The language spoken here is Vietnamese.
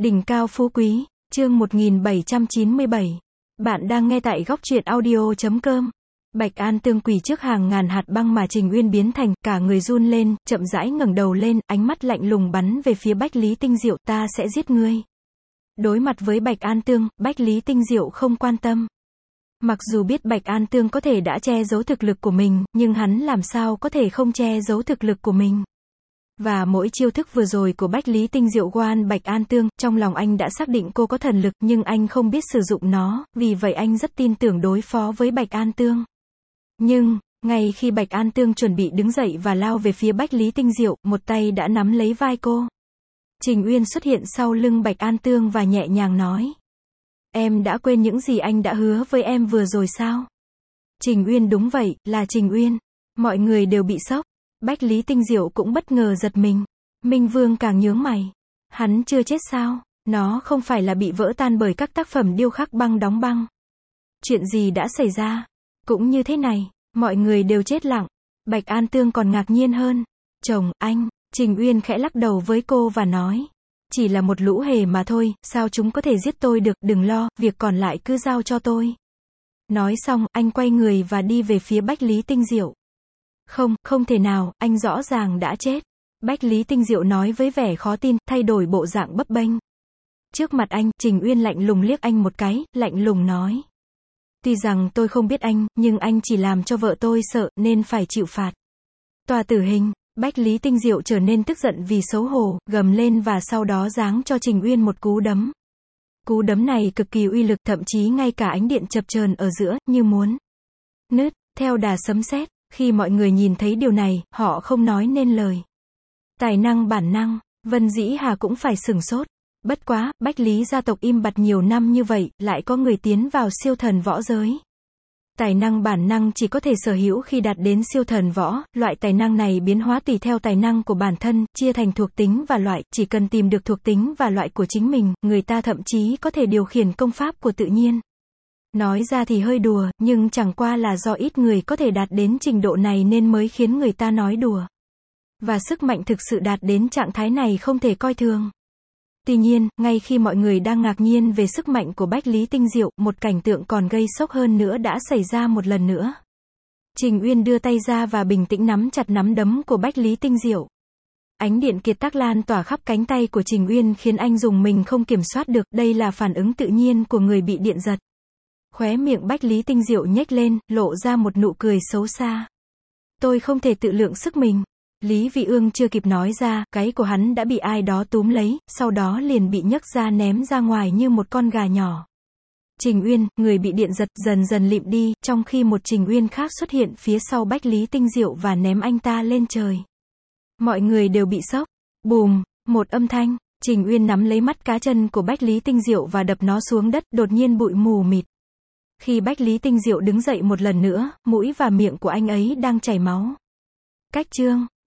Đỉnh cao phú quý, chương 1797. Bạn đang nghe tại góc truyện audio.com. Bạch An Tương quỳ trước hàng ngàn hạt băng mà Trình Uyên biến thành, cả người run lên, chậm rãi ngẩng đầu lên, ánh mắt lạnh lùng bắn về phía Bách Lý Tinh Diệu, ta sẽ giết ngươi. Đối mặt với Bạch An Tương, Bách Lý Tinh Diệu không quan tâm. Mặc dù biết Bạch An Tương có thể đã che giấu thực lực của mình, nhưng hắn làm sao có thể không che giấu thực lực của mình. Và mỗi chiêu thức vừa rồi của Bách Lý Tinh Diệu quan Bạch An Tương, trong lòng anh đã xác định cô có thần lực, nhưng anh không biết sử dụng nó, vì vậy anh rất tin tưởng đối phó với Bạch An Tương. Nhưng, ngay khi Bạch An Tương chuẩn bị đứng dậy và lao về phía Bách Lý Tinh Diệu, một tay đã nắm lấy vai cô. Trình Uyên xuất hiện sau lưng Bạch An Tương và nhẹ nhàng nói. Em đã quên những gì anh đã hứa với em vừa rồi sao? Trình Uyên đúng vậy, là Trình Uyên. Mọi người đều bị sốc. Bách Lý Tinh Diệu cũng bất ngờ giật mình. Minh Vương càng nhướng mày. Hắn chưa chết sao? Nó không phải là bị vỡ tan bởi các tác phẩm điêu khắc băng đóng băng. Chuyện gì đã xảy ra? Cũng như thế này, mọi người đều chết lặng. Bạch An Tương còn ngạc nhiên hơn. Chồng, anh, Trình Uyên khẽ lắc đầu với cô và nói. Chỉ là một lũ hề mà thôi, sao chúng có thể giết tôi được, đừng lo, việc còn lại cứ giao cho tôi. Nói xong, anh quay người và đi về phía Bách Lý Tinh Diệu. Không thể nào, anh rõ ràng đã chết. Bách Lý Tinh Diệu nói với vẻ khó tin, thay đổi bộ dạng bấp bênh. Trước mặt anh, Trình Uyên lạnh lùng liếc anh một cái, lạnh lùng nói. Tuy rằng tôi không biết anh, nhưng anh chỉ làm cho vợ tôi sợ, nên phải chịu phạt. Tòa tử hình. Bách Lý Tinh Diệu trở nên tức giận vì xấu hổ, gầm lên và sau đó giáng cho Trình Uyên một cú đấm. Cú đấm này cực kỳ uy lực, thậm chí ngay cả ánh điện chập chờn ở giữa, như muốn nứt, theo đà sấm sét. Khi mọi người nhìn thấy điều này, họ không nói nên lời. Tài năng bản năng, Vân Dĩ Hà cũng phải sửng sốt. Bất quá, Bách Lý gia tộc im bặt nhiều năm như vậy, lại có người tiến vào siêu thần võ giới. Tài năng bản năng chỉ có thể sở hữu khi đạt đến siêu thần võ, loại tài năng này biến hóa tùy theo tài năng của bản thân, chia thành thuộc tính và loại, chỉ cần tìm được thuộc tính và loại của chính mình, người ta thậm chí có thể điều khiển công pháp của tự nhiên. Nói ra thì hơi đùa, nhưng chẳng qua là do ít người có thể đạt đến trình độ này nên mới khiến người ta nói đùa. Và sức mạnh thực sự đạt đến trạng thái này không thể coi thường. Tuy nhiên, ngay khi mọi người đang ngạc nhiên về sức mạnh của Bách Lý Tinh Diệu, một cảnh tượng còn gây sốc hơn nữa đã xảy ra một lần nữa. Trình Uyên đưa tay ra và bình tĩnh nắm chặt nắm đấm của Bách Lý Tinh Diệu. Ánh điện kiệt tác lan tỏa khắp cánh tay của Trình Uyên khiến anh dùng mình không kiểm soát được, đây là phản ứng tự nhiên của người bị điện giật. Khóe miệng Bách Lý Tinh Diệu nhếch lên, lộ ra một nụ cười xấu xa. Tôi không thể tự lượng sức mình. Lý Vị Ương chưa kịp nói ra, gáy của hắn đã bị ai đó túm lấy, sau đó liền bị nhấc ra ném ra ngoài như một con gà nhỏ. Trình Uyên, người bị điện giật, dần dần lịm đi, trong khi một Trình Uyên khác xuất hiện phía sau Bách Lý Tinh Diệu và ném anh ta lên trời. Mọi người đều bị sốc. Bùm, một âm thanh, Trình Uyên nắm lấy mắt cá chân của Bách Lý Tinh Diệu và đập nó xuống đất, đột nhiên bụi mù mịt. Khi Bách Lý Tinh Diệu đứng dậy một lần nữa, mũi và miệng của anh ấy đang chảy máu. Cách chương